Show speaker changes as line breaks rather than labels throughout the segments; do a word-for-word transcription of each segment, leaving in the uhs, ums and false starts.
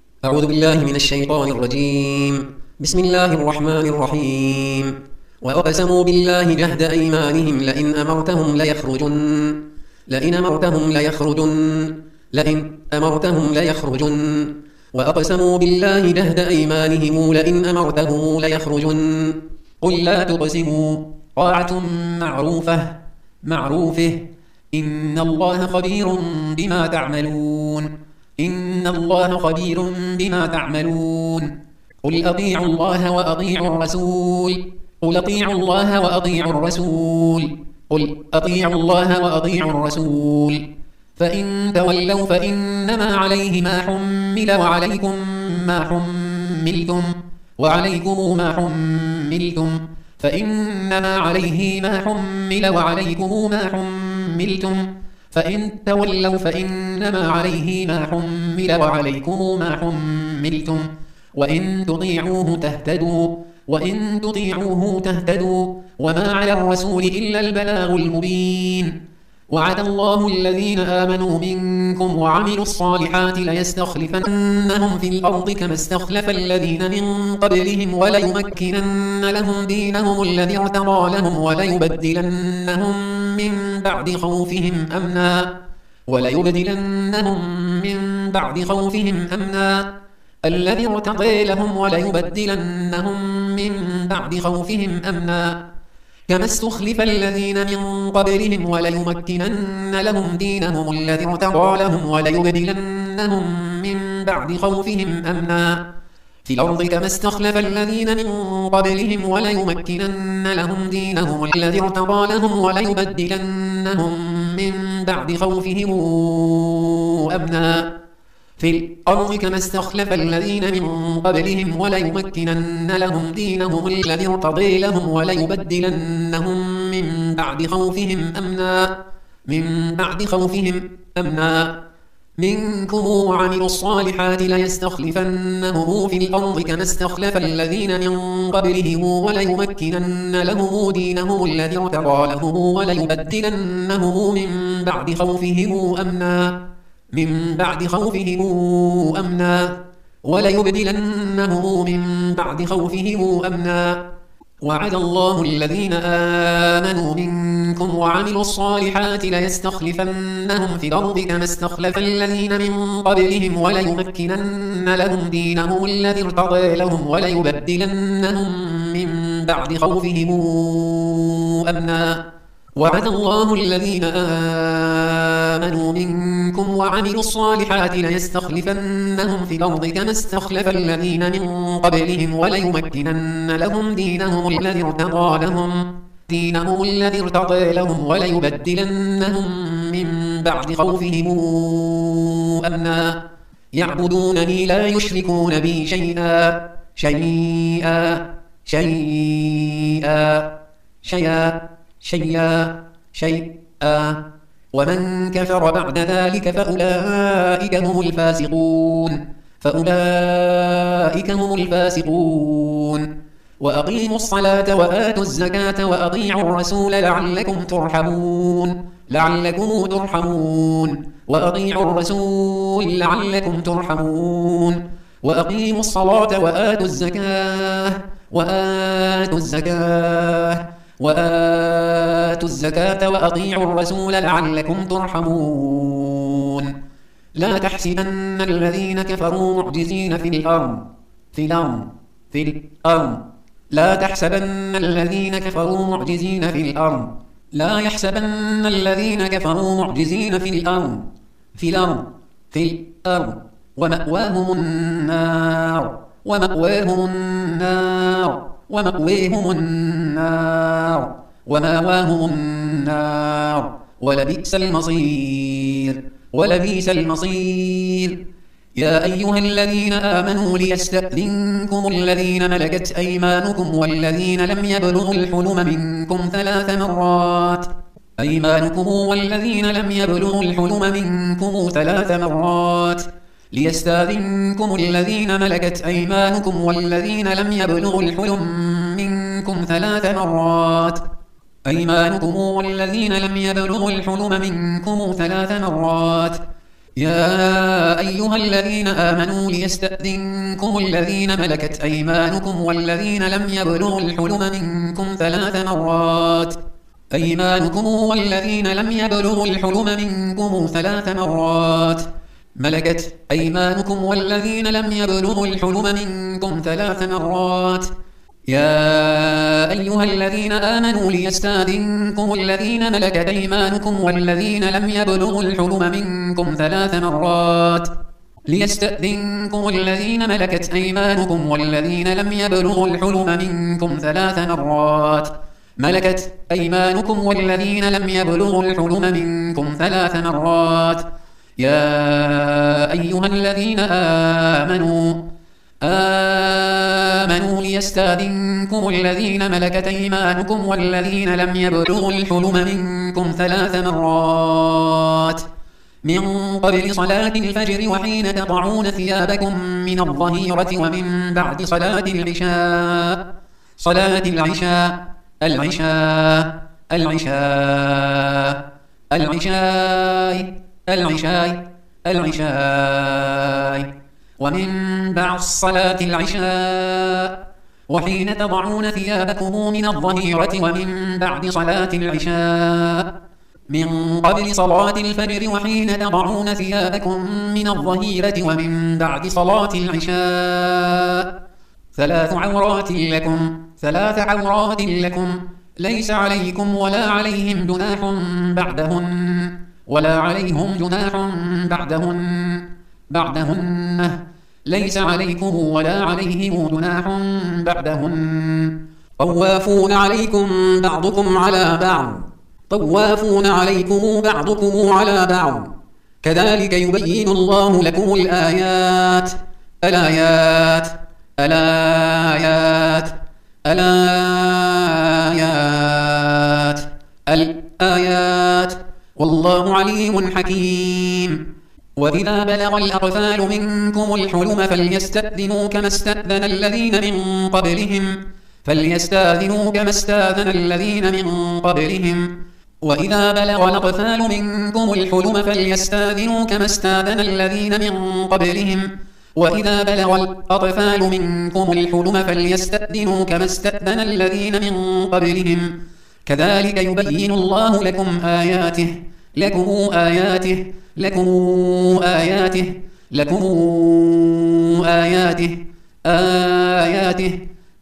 أعوذ بالله من الشيطان الرجيم. بسم الله الرحمن الرحيم. وأقسموا بالله جهد أيمانهم لئن أمرتهم ليخرجن لئن أمرتهم ليخرجن لئن أمرتهم ليخرجن وأقسموا بالله جهد أيمانهم لئن أمرتهم ليخرجن قل لا تقسموا طاعة معروفة معروفه إن الله خبير بما تعملون إن الله خبير بما تعملون قل أطيعوا الله وأطيعوا الرسول قل أطيعوا الله وأطيعوا الرسول قل أطيعوا الله وأطيعوا الرسول فإن تولوا فإنما عليه ما حمل وعليكم ما حملتم وعليكم ما حملتم فإنما عليه ما حمل وعليكم ما حملتم فإن تولوا فإنما عليه ما حمل وعليكم ما حملتم وإن تطيعوه تهتدوا وإن تطيعوه تهتدوا وما على الرسول إلا البلاغ المبين وعد الله الذين آمنوا منكم وعملوا الصالحات ليستخلفنهم في الأرض كما استخلف الذين من قبلهم وليمكنن لهم دينهم الذي ارتضى لهم وليبدلنهم من بعد خوفهم أمنا وليبدلنهم من بعد خوفهم أمنا الذي ارتضى لهم وليبدلنهم من بعد خوفهم أمنا كما استخلف الذين من قبلهم وليمكنن لهم دينهم الذي ارتضى لهم وليبدلنهم من بعد خوفهم أمنا في الأرض كما استخلف الذين من قبلهم وليمكنن لهم دينهم الذي ارتضى لهم وليبدلنهم من بعد خوفهم أمنا في الأرض كما استخلف الذين من قبلهم وليمكنن لهم دينهم الذي ارتضى لهم وليبدلنهم من بعد خوفهم أمنا من بعد خوفهم أمنا منكم وعملوا الصالحات ليستخلفنهم في الأرض كما استخلف الذين من قبلهم وليمكنن لهم دينهم الذي ارتضى لهم وليبدلنهم من بعد خوفهم أمنا من بعد خوفهم أمنا وليبدلنهم من بعد خوفهم أمنا وعد الله الذين آمنوا منكم وعملوا الصالحات ليستخلفنهم في الأرض كما استخلف الذين من قبلهم وليمكنن لهم دينهم الذي ارتضى لهم وليبدلنهم من بعد خوفهم أمنا وعد الله الذين آمنوا منكم وعملوا الصالحات ليستخلفنهم في الأرض كما استخلف الذين من قبلهم وليمكنن لهم دينهم الذي ارتضى لهم دينهم الذي ارتضى لهم وليبدلنهم من بعد خوفهم أمنا يعبدونني لا يشركون بي شيئا شيئا شيئا شيئا شيئا شيئا ومن كفر بعد ذلك فأولئك هم الفاسقون فأولئك هم الفاسقون وأقيموا الصلاة وآتوا الزكاة وأطيعوا الرسول لعلكم ترحمون لعلكم ترحمون وأطيعوا الرسول لعلكم ترحمون وأقيموا الصلاة وآتوا الزكاة وآتوا الزكاة وآتوا الزكاة وأطيعوا الرسول لعلكم ترحمون لا تحسبن الذين كفروا معجزين في الأرض في الأرض في الأرض لا تحسبن الذين كفروا معجزين في الأرض لا يحسبن الذين كفروا معجزين في الأرض في الأرض في الأرض ومأواهم النار ومأواهم النار ومأويهم النار ومأواهم النار ولبئس المصير ولبئس المصير يا أيها الذين آمنوا ليستأذنكم الذين ملكت أيمانكم والذين لم يبلغوا الحلم منكم ثلاث مرات أيمانكم والذين لم يبلغوا الحلم منكم ثلاث مرات ليستأذنكم الذين ملكت أيمانكم والذين لم يبلغوا الحلم منكم ثلاث مرات أيمانكم والذين لم يبلغوا الحلم منكم ثلاث مرات يا أيها الذين آمنوا ليستأذنكم الذين ملكت أيمانكم والذين لم يبلغوا الحلم منكم ثلاث مرات أيمانكم والذين لم يبلغوا الحلم منكم ثلاث مرات ملكت أيمانكم والذين لم يبلغوا الحلم منكم ثلاث مرات يا أيها الذين آمنوا ليستأذنكم الذين ملكت أيمانكم والذين لم يبلغوا الحلم منكم ثلاث مرات ليستأذنكم الذين ملكت أيمانكم والذين لم يبلغوا الحلم منكم ثلاث مرات ملكت أيمانكم والذين لم يبلغوا الحلم منكم ثلاث مرات يا أيها الذين آمنوا آمنوا ليستأذنكم الذين ملكت أيمانكم والذين لم يبلغوا الحلم منكم ثلاث مرات من قبل صلاة الفجر وحين تضعون ثيابكم من الظهيرة ومن بعد صلاة العشاء صلاة العشاء العشاء العشاء العشاء العشاء العشاء ومن بعد صلاة العشاء وحين تضعون ثيابكم من الظهيرة ومن بعد صلاة العشاء من قبل صلاة الفجر وحين تضعون ثيابكم من الظهيرة ومن بعد صلاة العشاء ثلاث عورات لكم ثلاث عورات لكم ليس عليكم ولا عليهم جناح بعدهن ولا عليهم جناح بعدهن بعدهن ليس عليكم ولا عليهم جناح بعدهن طوافون عليكم بعضكم على بعض طوافون عليكم بعضكم على بعض كذلك يبين الله لكم الآيات الآيات الآيات الآيات الآيات والله عليم حكيم وإذا بلغ الأطفال منكم الحلم فليستأذنوا كما استأذن الذين من قبلهم فليستأذنوا كما استأذن الذين من قبلهم وإذا بلغ الأطفال منكم الحلم فليستأذنوا كما استأذن الذين من قبلهم وإذا بلغ الأطفال منكم الحلم فليستأذنوا كما استأذن الذين من قبلهم كذلك يبين الله لكم آياته لكم آياته لكم آياته لكم آياته آياته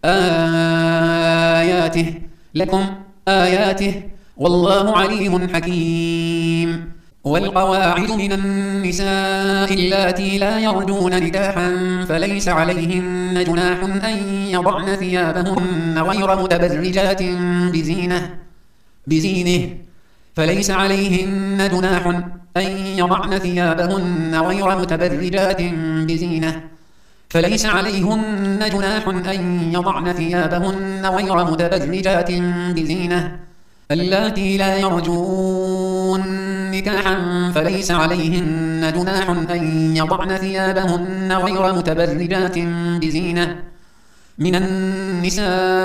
آياته لكم آياته والله عليم حكيم والقواعد من النساء اللاتي لا يرجون نكاحا فليس عليهن جناح أن يضعن ثيابهن غير متبرجات بزينة بزينه فليس عليهن جناح أن يضعن ثيابهن غير متبرجات بزينة فليس عليهن جناح أن يضعن ثيابهن غير متبرجات بزينة اللاتي لا يرجون نكاحا فليس عليهن جناح أن يضعن ثيابهن غير متبرجات بزينة من النساء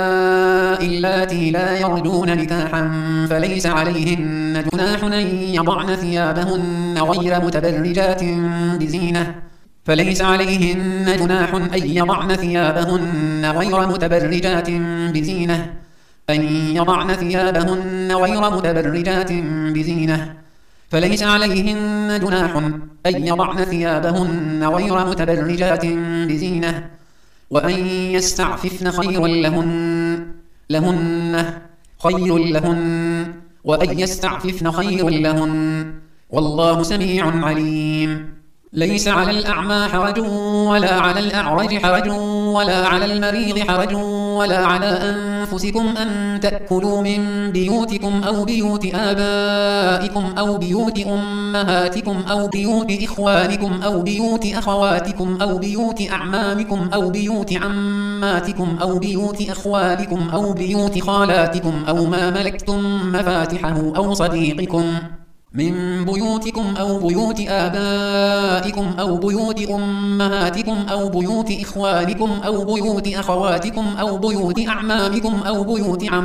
اللاتي لا يرجون نكاحا فليس عليهن جناح أن يضعن ثيابهن غير متبرجات بزينة فليس عليهن جناح أن يضعن ثيابهن غير متبرجات بزينة أن يضعن ثيابهن غير متبرجات بزينة فليس عليهن جناح أن يضعن ثيابهن غير متبرجات بزينة وأن يستعففن خير لهن لهن خير لهن وأن يستعففن خير لهن والله سميع عليم ليس على الأعمى حرج ولا على الأعرج حرج ولا على المريض حرج ولا على أنفسكم أن تأكلوا من بيوتكم أو بيوت آبائكم أو بيوت أمهاتكم أو بيوت إخوانكم أو بيوت أخواتكم أو بيوت أعمامكم أو بيوت عماتكم أو بيوت أخوالكم أو بيوت خالاتكم أو ما ملكتم مفاتحه أو صديقكم من بيوتكم أو بيوت آبائكم أو بيوت أمهاتكم أو بيوت إخوانكم أو بيوت أخواتكم أو بيوت أعمامكم أو بيوت عماتكم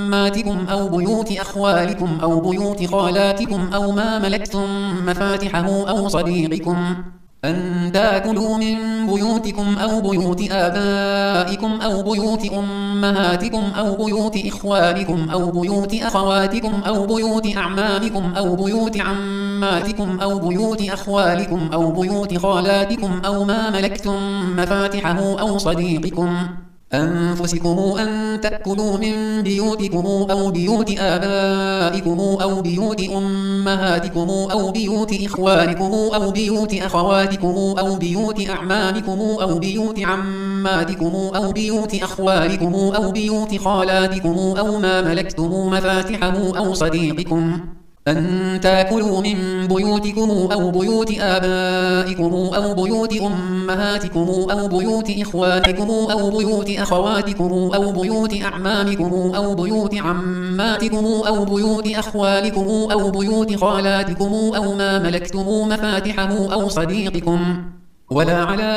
عماتكم أو بيوت أخوالكم أو بيوت خالاتكم أو ما ملكتم مفاتحه أو صديقكم أن تأكلوا من بيوتكم أو بيوت آبائكم أو بيوت أمهاتكم أو بيوت إخوانكم أو بيوت أخواتكم أو بيوت أعمامكم أو بيوت عماتكم أو بيوت أخوالكم أو بيوت خالاتكم أو ما ملكتم مفاتحه أو صديقكم أنفسكم أن تأكلوا من بيوتكم أو بيوت آبائكم أو بيوت أمهاتكم أو بيوت إخوانكم أو بيوت أخواتكم أو بيوت أعمامكم أو بيوت عماتكم أو بيوت أخوالكم أو بيوت خالاتكم أو ما ملكتم مفاتحه أو صديقكم أن تأكلوا من بيوتكم أو بيوت آبائكم أو بيوت أمهاتكم أو بيوت إخوانكم أو بيوت أخواتكم أو بيوت أعمامكم أو بيوت عماتكم أو بيوت أخوالكم أو بيوت خالاتكم أو ما ملكتم مفاتحه أو صديقكم ولا على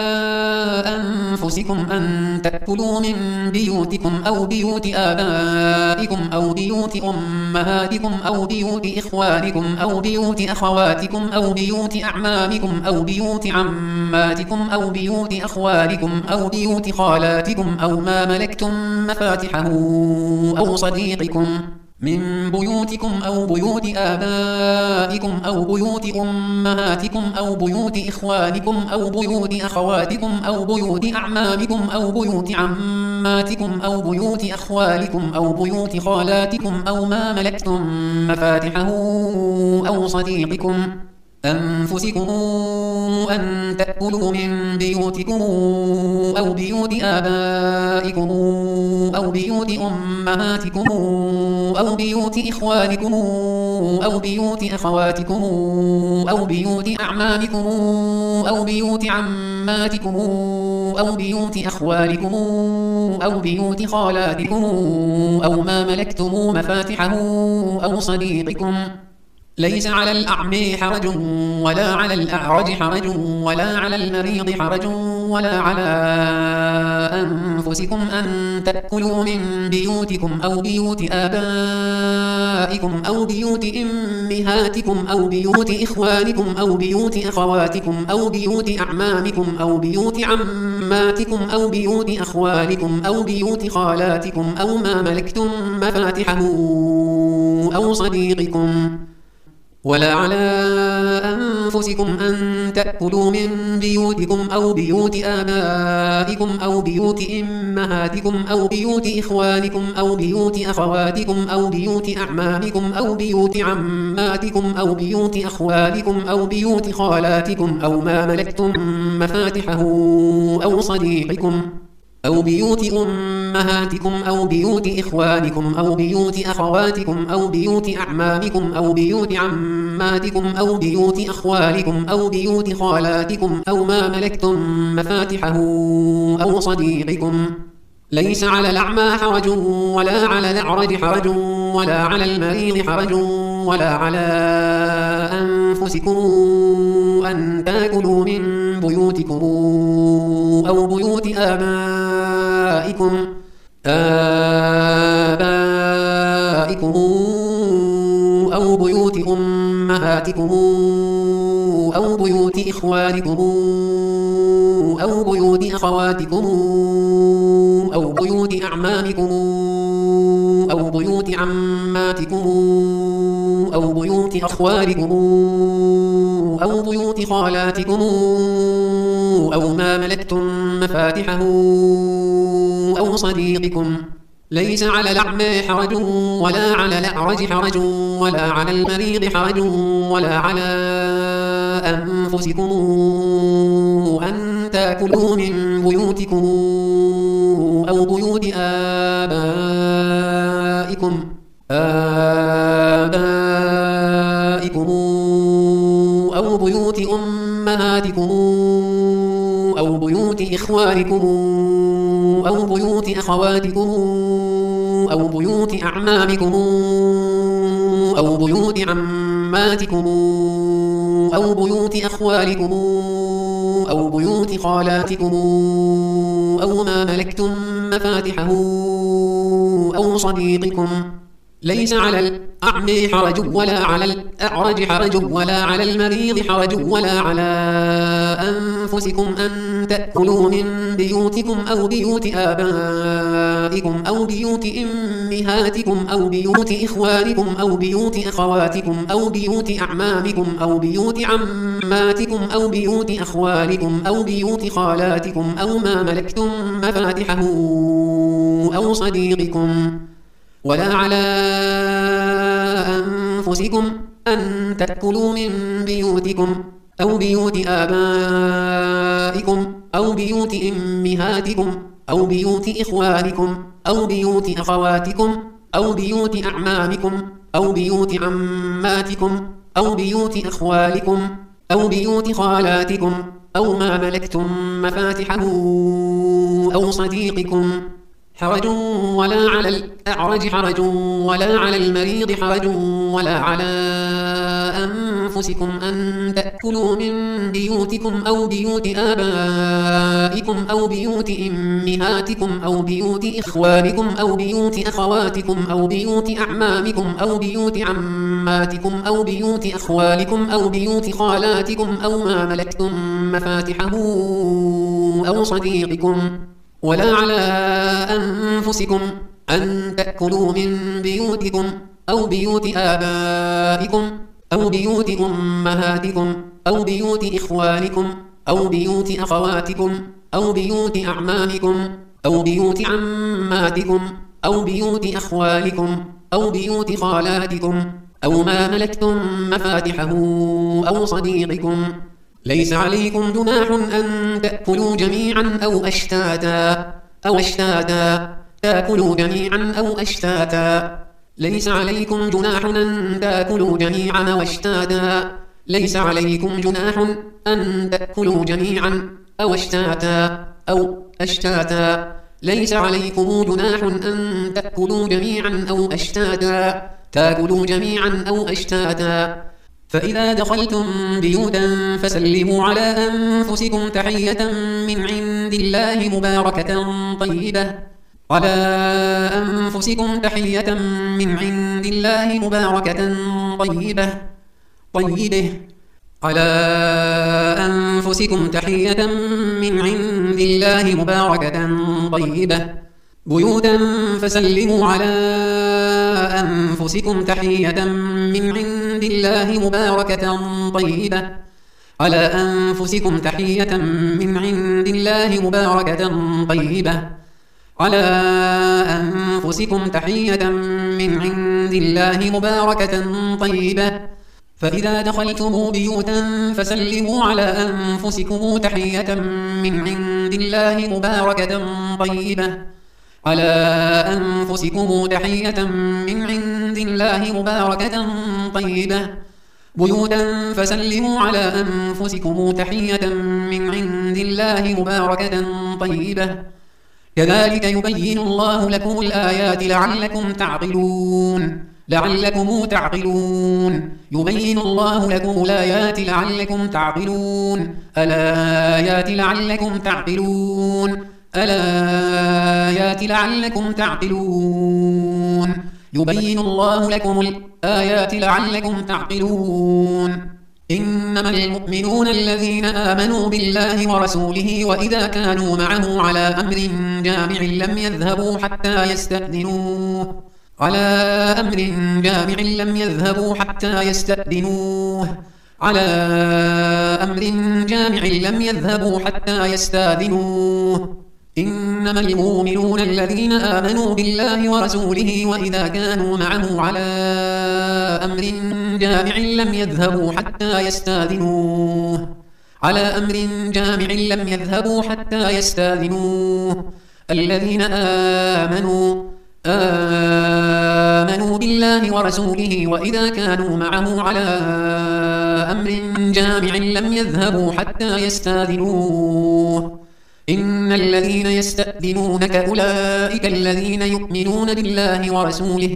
أنفسكم أن تأكلوا من بيوتكم أو بيوت آبائكم أو بيوت أمهاتكم أو بيوت إخوانكم أو بيوت أخواتكم أو بيوت أعمامكم أو بيوت عماتكم أو بيوت أخوالكم أو بيوت خالاتكم أو ما ملكتم مفاتحه أو صديقكم من بيوتكم أو بيوت آبائكم أو بيوت أمهاتكم أو بيوت إخوانكم أو بيوت أخواتكم أو بيوت أعمامكم أو بيوت عماتكم أو بيوت أخوالكم أو بيوت خالاتكم أو ما ملكتم مفاتحه أو صديقكم أنفسكم أن تأكلوا من بيوتكم أو بيوت آبائكم أو بيوت أمهاتكم أو بيوت إخوانكم أو بيوت أخواتكم أو بيوت أعمامكم أو بيوت عماتكم أو بيوت أخوالكم أو بيوت خالاتكم أو ما ملكتم مفاتحه أو صديقكم ليس على الأعمى حرج ولا على الأعرج حرج ولا على المريض حرج ولا على أنفسكم أن تأكلوا من بيوتكم أو بيوت آبائكم أو بيوت أمهاتكم أو بيوت إخوانكم أو بيوت أخواتكم أو بيوت أعمامكم أو بيوت عماتكم أو بيوت أخوالكم أو بيوت خالاتكم أو ما ملكتم مفاتحه أو صديقكم ولا على أنفسكم أن تأكلوا من بيوتكم أو بيوت آبائكم أو بيوت أمهاتكم أو بيوت إخوانكم أو بيوت أخواتكم أو بيوت أعمامكم أو بيوت عماتكم أو بيوت أخوالكم أو بيوت خالاتكم أو ما ملكتم مفاتحه أو صديقكم أو بيوت أمهاتكم أو بيوت إخوانكم أو بيوت أخواتكم أو بيوت أعمامكم أو بيوت عماتكم أو بيوت أخوالكم أو بيوت خالاتكم أو ما ملكتم مفاتحه أو صديقكم ليس على الأعمى حرج ولا على الأعرج حرج ولا على المريض حرج ولا على أنفسكم أن تأكلوا من بيوتكم أو بيوت آبائكم آبائكم أو بيوت أمهاتكم أو بيوت إخوانكم أو بيوت أخواتكم أو بيوت أعمامكم أو بيوت عماتكم أو بيوت أخوالكم أو بيوت خالاتكم أو ما ملكتم مفاتحه أو صديقكم ليس على الأعمى حرج ولا على الأعرج حرج ولا على المريض حرج ولا على أنفسكم أن تأكلوا من بيوتكم أو بيوت آبائكم آبائكم أو بيوت أمهاتكم أو بيوت إخوانكم أو بيوت أخواتكم أو بيوت أعمامكم أو بيوت عماتكم أو بيوت أخوالكم أو بيوت خالاتكم أو ما ملكتم مفاتحه أو صديقكم ليس على الأعمى حرج ولا على الأعرج حرج ولا على المريض حرج ولا على أنفسكم أن تأكلوا من بيوتكم أو بيوت آبائكم أو بيوت أمهاتكم أو بيوت إخوانكم أو بيوت أخواتكم أو بيوت أعمامكم أو بيوت عماتكم أو بيوت أخوالكم أو بيوت خالاتكم أو ما ملكتم مفاتحه أو صديقكم، ولا على أنفسكم أن تأكلوا من بيوتكم أو بيوت آبائكم أو بيوت أمهاتكم أو بيوت إخوانكم أو بيوت أخواتكم أو بيوت أعمامكم أو بيوت عماتكم أو بيوت أخوالكم أو بيوت خالاتكم أو ما ملكتم مفاتحه أو صديقكم، حرج ولا على الأعرج حرج ولا على المريض حرج ولا على أنفسكم أن تأكلوا من بيوتكم أو بيوت آبائكم أو بيوت أمهاتكم أو بيوت إخوانكم أو بيوت أخواتكم أو بيوت أعمامكم أو بيوت عماتكم أو بيوت أخوالكم أو بيوت خالاتكم أو ما ملكتم مفاتحه أو صديقكم، ولا على أنفسكم أن تأكلوا من بيوتكم أو بيوت آبائكم أو بيوت أمهاتكم أو بيوت إخوانكم أو بيوت أخواتكم أو بيوت أعمامكم أو بيوت عماتكم أو بيوت أخوالكم أو بيوت خالاتكم أو ما ملكتم مفاتحه أو صديقكم. ليس عليكم جناح أن تأكلوا جميعا أو أشتاتا أو أشتاتا تأكلوا جميعا أو أشتاتا ليس عليكم جناح أن تأكلوا جميعا أو أشتاتا ليس عليكم جناح أن تأكلوا جميعا أو أشتاتا أو أشتاتا ليس عليكم جناح أن تأكلوا جميعا أو أشتاتا تأكلوا جميعا أو أشتاتا. فإذا دخلتم بيوتا فسلموا على أنفسكم تحية من عند الله مباركة طيبة على أنفسكم تحية من عند الله مباركة طيبة طيبة على أنفسكم تحية من عند الله مباركة طيبة بيوتا فسلموا على أنفسكم تحية من عند الله مباركة طيبة على أنفسكم تحية من عند الله مباركة طيبة على أنفسكم تحية من عند الله مباركة طيبة. فإذا دخلتم بيوتا فسلموا على أنفسكم تحية من عند الله مباركة طيبة على أنفسكم تحية من عند الله مباركة طيبة بيوتا فسلموا على أنفسكم تحية من عند الله مباركة طيبة. كذلك يبين الله لكم الآيات لعلكم تعقلون لعلكم تعقلون يبين الله لكم الآيات لعلكم تعقلون الآيات لعلكم تعقلون الآيات لعلكم تعقلون يبين الله لكم الآيات لعلكم تعقلون. إنما المؤمنون الذين آمنوا بالله ورسوله وإذا كانوا معه على أمر جامع لم يذهبوا حتى يستأذنوه على أمر جامع لم يذهبوا حتى يستأذنوه على أمر جامع لم يذهبوا حتى يستأذنوه. إنما المؤمنون الذين آمنوا بالله ورسوله وإذا كانوا معه على أمر جامع لم يذهبوا حتى يستأذنوه على أمر جامع لم يذهبوا حتى يستأذنوه. الذين آمنوا آمنوا بالله ورسوله وإذا كانوا معه على أمر جامع لم يذهبوا حتى يستأذنوه. إن الذين يستأذنونك أولئك الذين يؤمنون بالله ورسوله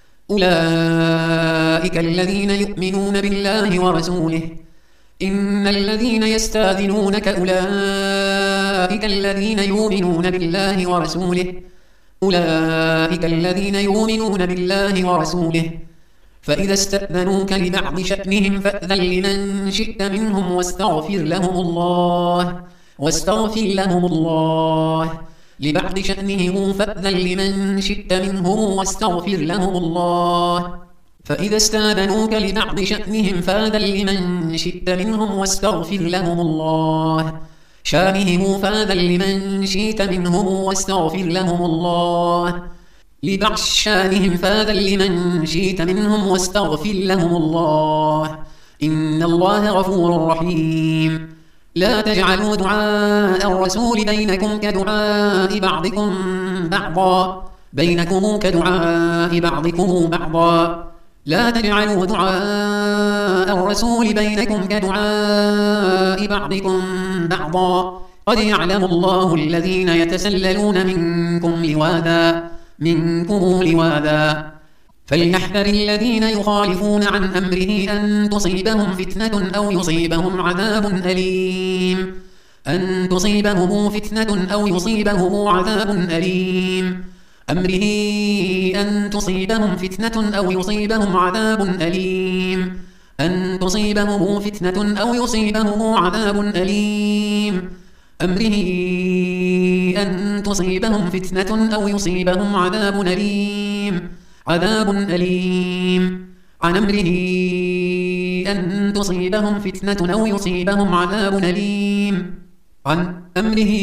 أولئك الذين يؤمنون بالله ورسوله إن الذين يستأذنونك أولئك الذين يؤمنون بالله ورسوله أولئك الذين يؤمنون بالله ورسوله فإذا استأذنوك لبعض شأنهم فأذن لمن شئت منهم واستغفر لهم الله واستغفر لهم الله لبعض شأنهم فأذن لمن شئت منهم واستغفر لهم الله فإذا استأذنوك لبعض شأنهم فأذن لمن شئت منهم واستغفر لهم الله شانهم فأذن لمن شئت منهم واستغفر لهم الله لبعض شانهم فأذن لمن شئت منهم واستغفر لهم الله إن الله غفور رحيم لا تجعلوا دعاء الرسول بينكم كدعاء بعضكم بعضا بينكم كدعاء بعضكم بعضا لا تجعلوا دعاء الرسول بينكم كدعاء بعضكم بعضا قد يعلم الله الذين يتسللون منكم لواذا منكم لواذا فليحذر الذين يخالفون عن أمره أن تصيبهم فتنة أو يصيبهم عذاب أليم أن تصيبهم فتنة أو يصيبهم عذاب أليم أمره أن تصيبهم فتنة أو يصيبهم عذاب أليم أن تصيبهم فتنة أو يصيبهم عذاب أليم أمره أن تصيبهم فتنة أو يصيبهم عذاب أليم عذاب أليم عن أمره أن تصيبهم فتنة أو يصيبهم عذاب أليم عن أمره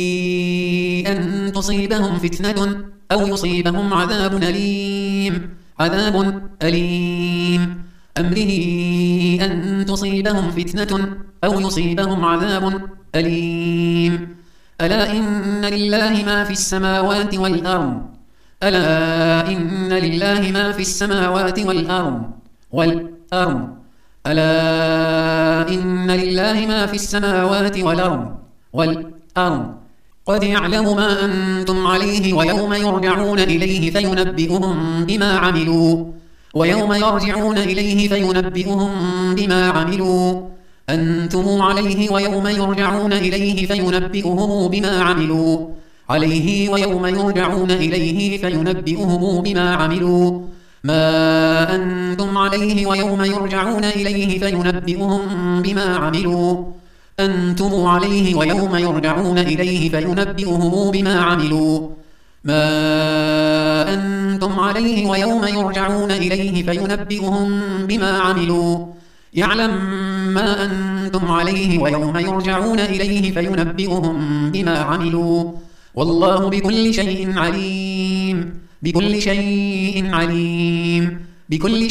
أن تصيبهم فتنة أو يصيبهم عذاب أليم عذاب أليم أمره أن تصيبهم فتنة أو يصيبهم عذاب أليم ألا إن لله ما في السماوات والأرض ألا إن لله ما في السماوات والأرض والأرض ألا إن لله ما في السماوات والأرض والأرض قد يعلم ما أنتم عليه ويوم يرجعون إليه فينبئهم بما عملوا ويوم يرجعون إليه فينبئهم بما عملوا أنتم عليه ويوم يرجعون إليه فينبئهم بما عملوا عليه ويوم يرجعون إليه فينبئهم بما عملوا ما أنتم عليه ويوم يرجعون إليه فينبئهم بما عملوا أنتم عليه ويوم يرجعون إليه فينبئهم بما عملوا ما أنتم عليه ويوم يرجعون إليه فينبئهم بما عملوا يعلم ما أنتم عليه ويوم يرجعون إليه فينبئهم بما عملوا والله بكل شيء عليم بكل شيء عليم بكل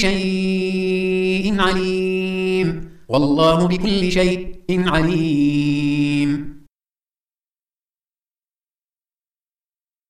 شيء عليم والله بكل شيء عليم